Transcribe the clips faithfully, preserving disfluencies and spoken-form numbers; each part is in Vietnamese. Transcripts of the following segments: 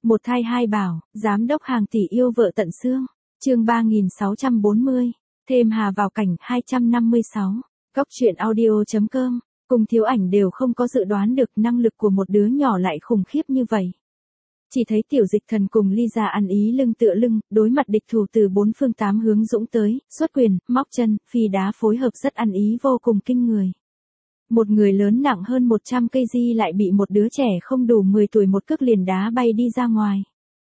Một thai hai bảo, giám đốc hàng tỷ yêu vợ tận xương. Chương ba nghìn sáu trăm bốn mươi. Thêm Hà vào cảnh hai trăm năm mươi sáu. Góc truyện audio chấm com. Cùng Thiếu Ảnh đều không có dự đoán được năng lực của một đứa nhỏ lại khủng khiếp như vậy. Chỉ thấy Tiểu Dịch Thần cùng Lisa ăn ý lưng tựa lưng, đối mặt địch thủ từ bốn phương tám hướng dũng tới, xuất quyền, móc chân, phi đá phối hợp rất ăn ý vô cùng kinh người. Một người lớn nặng hơn một trăm ki lô gam lại bị một đứa trẻ không đủ mười tuổi một cước liền đá bay đi ra ngoài.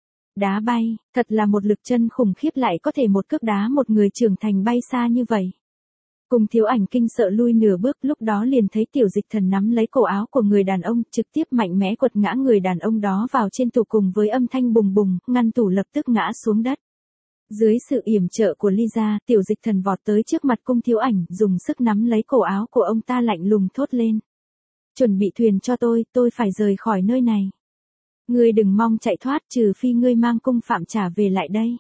Đá bay, thật là một lực chân khủng khiếp lại có thể một cước đá một người trưởng thành bay xa như vậy. Cùng Thiếu Ảnh kinh sợ lui nửa bước, lúc đó liền thấy Tiểu Dịch Thần nắm lấy cổ áo của người đàn ông, trực tiếp mạnh mẽ quật ngã người đàn ông đó vào trên tủ cùng với âm thanh bùng bùng, ngăn tủ lập tức ngã xuống đất. Dưới sự yểm trợ của Lisa, Tiểu Dịch Thần vọt tới trước mặt Cung Thiếu Ảnh, dùng sức nắm lấy cổ áo của ông ta lạnh lùng thốt lên. Chuẩn bị thuyền cho tôi, tôi phải rời khỏi nơi này. Ngươi đừng mong chạy thoát trừ phi ngươi mang cung phạm trả về lại đây.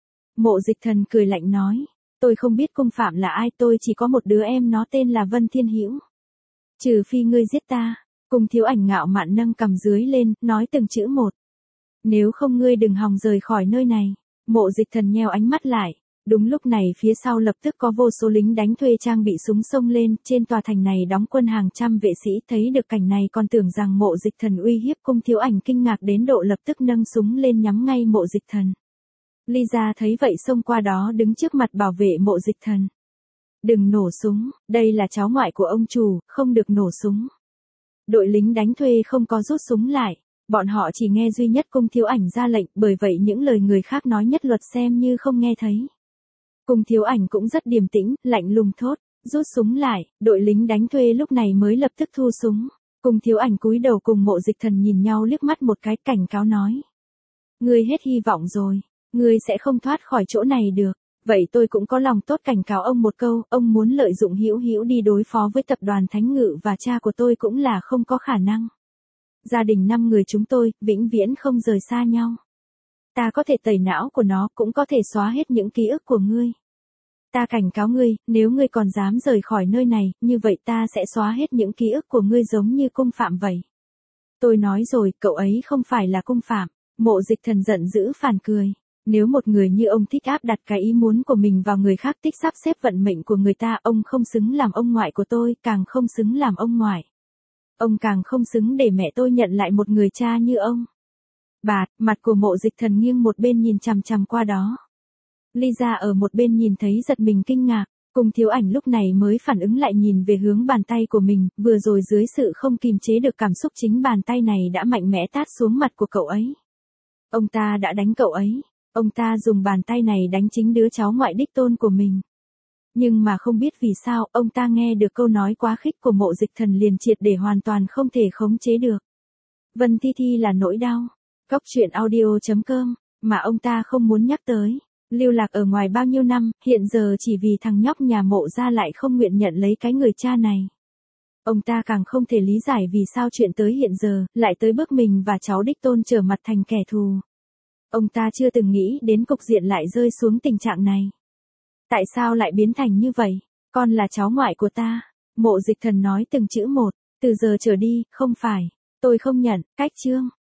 Mộ Dịch Thần cười lạnh nói. Tôi không biết cung phạm là ai, tôi chỉ có một đứa em nó tên là Vân Thiên Hữu. Trừ phi ngươi giết ta. Cung Thiếu Ảnh ngạo mạn nâng cằm dưới lên, nói từng chữ một. Nếu không ngươi đừng hòng rời khỏi nơi này. Mộ Dịch Thần nheo ánh mắt lại. Đúng lúc này phía sau lập tức có vô số lính đánh thuê trang bị súng xông lên, trên tòa thành này đóng quân hàng trăm vệ sĩ, thấy được cảnh này còn tưởng rằng Mộ Dịch Thần uy hiếp. Cung Thiếu Ảnh kinh ngạc đến độ lập tức nâng súng lên nhắm ngay Mộ Dịch Thần. Lisa thấy vậy xông qua đó đứng trước mặt bảo vệ Mộ Dịch Thần. Đừng nổ súng, đây là cháu ngoại của ông chủ, không được nổ súng. Đội lính đánh thuê không có rút súng lại, bọn họ chỉ nghe duy nhất Cung Thiếu Ảnh ra lệnh, bởi vậy những lời người khác nói nhất luật xem như không nghe thấy. Cung Thiếu Ảnh cũng rất điềm tĩnh, lạnh lùng thốt, rút súng lại, đội lính đánh thuê lúc này mới lập tức thu súng. Cung Thiếu Ảnh cúi đầu cùng Mộ Dịch Thần nhìn nhau liếc mắt một cái, cảnh cáo nói. Ngươi hết hy vọng rồi. Ngươi sẽ không thoát khỏi chỗ này được. Vậy tôi cũng có lòng tốt cảnh cáo ông một câu, ông muốn lợi dụng Hữu Hữu đi đối phó với tập đoàn Thánh Ngự và cha của tôi cũng là không có khả năng. Gia đình năm người chúng tôi, vĩnh viễn không rời xa nhau. Ta có thể tẩy não của nó, cũng có thể xóa hết những ký ức của ngươi. Ta cảnh cáo ngươi, nếu ngươi còn dám rời khỏi nơi này, như vậy ta sẽ xóa hết những ký ức của ngươi giống như cung phạm vậy. Tôi nói rồi, cậu ấy không phải là cung phạm. Mộ Dịch Thần giận dữ phản cười. Nếu một người như ông thích áp đặt cái ý muốn của mình vào người khác, thích sắp xếp vận mệnh của người ta, ông không xứng làm ông ngoại của tôi, càng không xứng làm ông ngoại. Ông càng không xứng để mẹ tôi nhận lại một người cha như ông. Bạt, mặt của Mộ Dịch Thần nghiêng một bên nhìn chằm chằm qua đó. Lisa ở một bên nhìn thấy giật mình kinh ngạc, Cung Thiếu Ảnh lúc này mới phản ứng lại nhìn về hướng bàn tay của mình, vừa rồi dưới sự không kìm chế được cảm xúc chính bàn tay này đã mạnh mẽ tát xuống mặt của cậu ấy. Ông ta đã đánh cậu ấy. Ông ta dùng bàn tay này đánh chính đứa cháu ngoại đích tôn của mình. Nhưng mà không biết vì sao, ông ta nghe được câu nói quá khích của Mộ Dịch Thần liền triệt để hoàn toàn không thể khống chế được. Vân Thi Thi là nỗi đau. Góc truyện audio chấm com, mà ông ta không muốn nhắc tới. Lưu lạc ở ngoài bao nhiêu năm, hiện giờ chỉ vì thằng nhóc nhà Mộ ra lại không nguyện nhận lấy cái người cha này. Ông ta càng không thể lý giải vì sao chuyện tới hiện giờ, lại tới bước mình và cháu đích tôn trở mặt thành kẻ thù. Ông ta chưa từng nghĩ đến cục diện lại rơi xuống tình trạng này. Tại sao lại biến thành như vậy? Con là cháu ngoại của ta. Mộ Dịch Thần nói từng chữ một. Từ giờ trở đi, không phải. Tôi không nhận. Cách chương.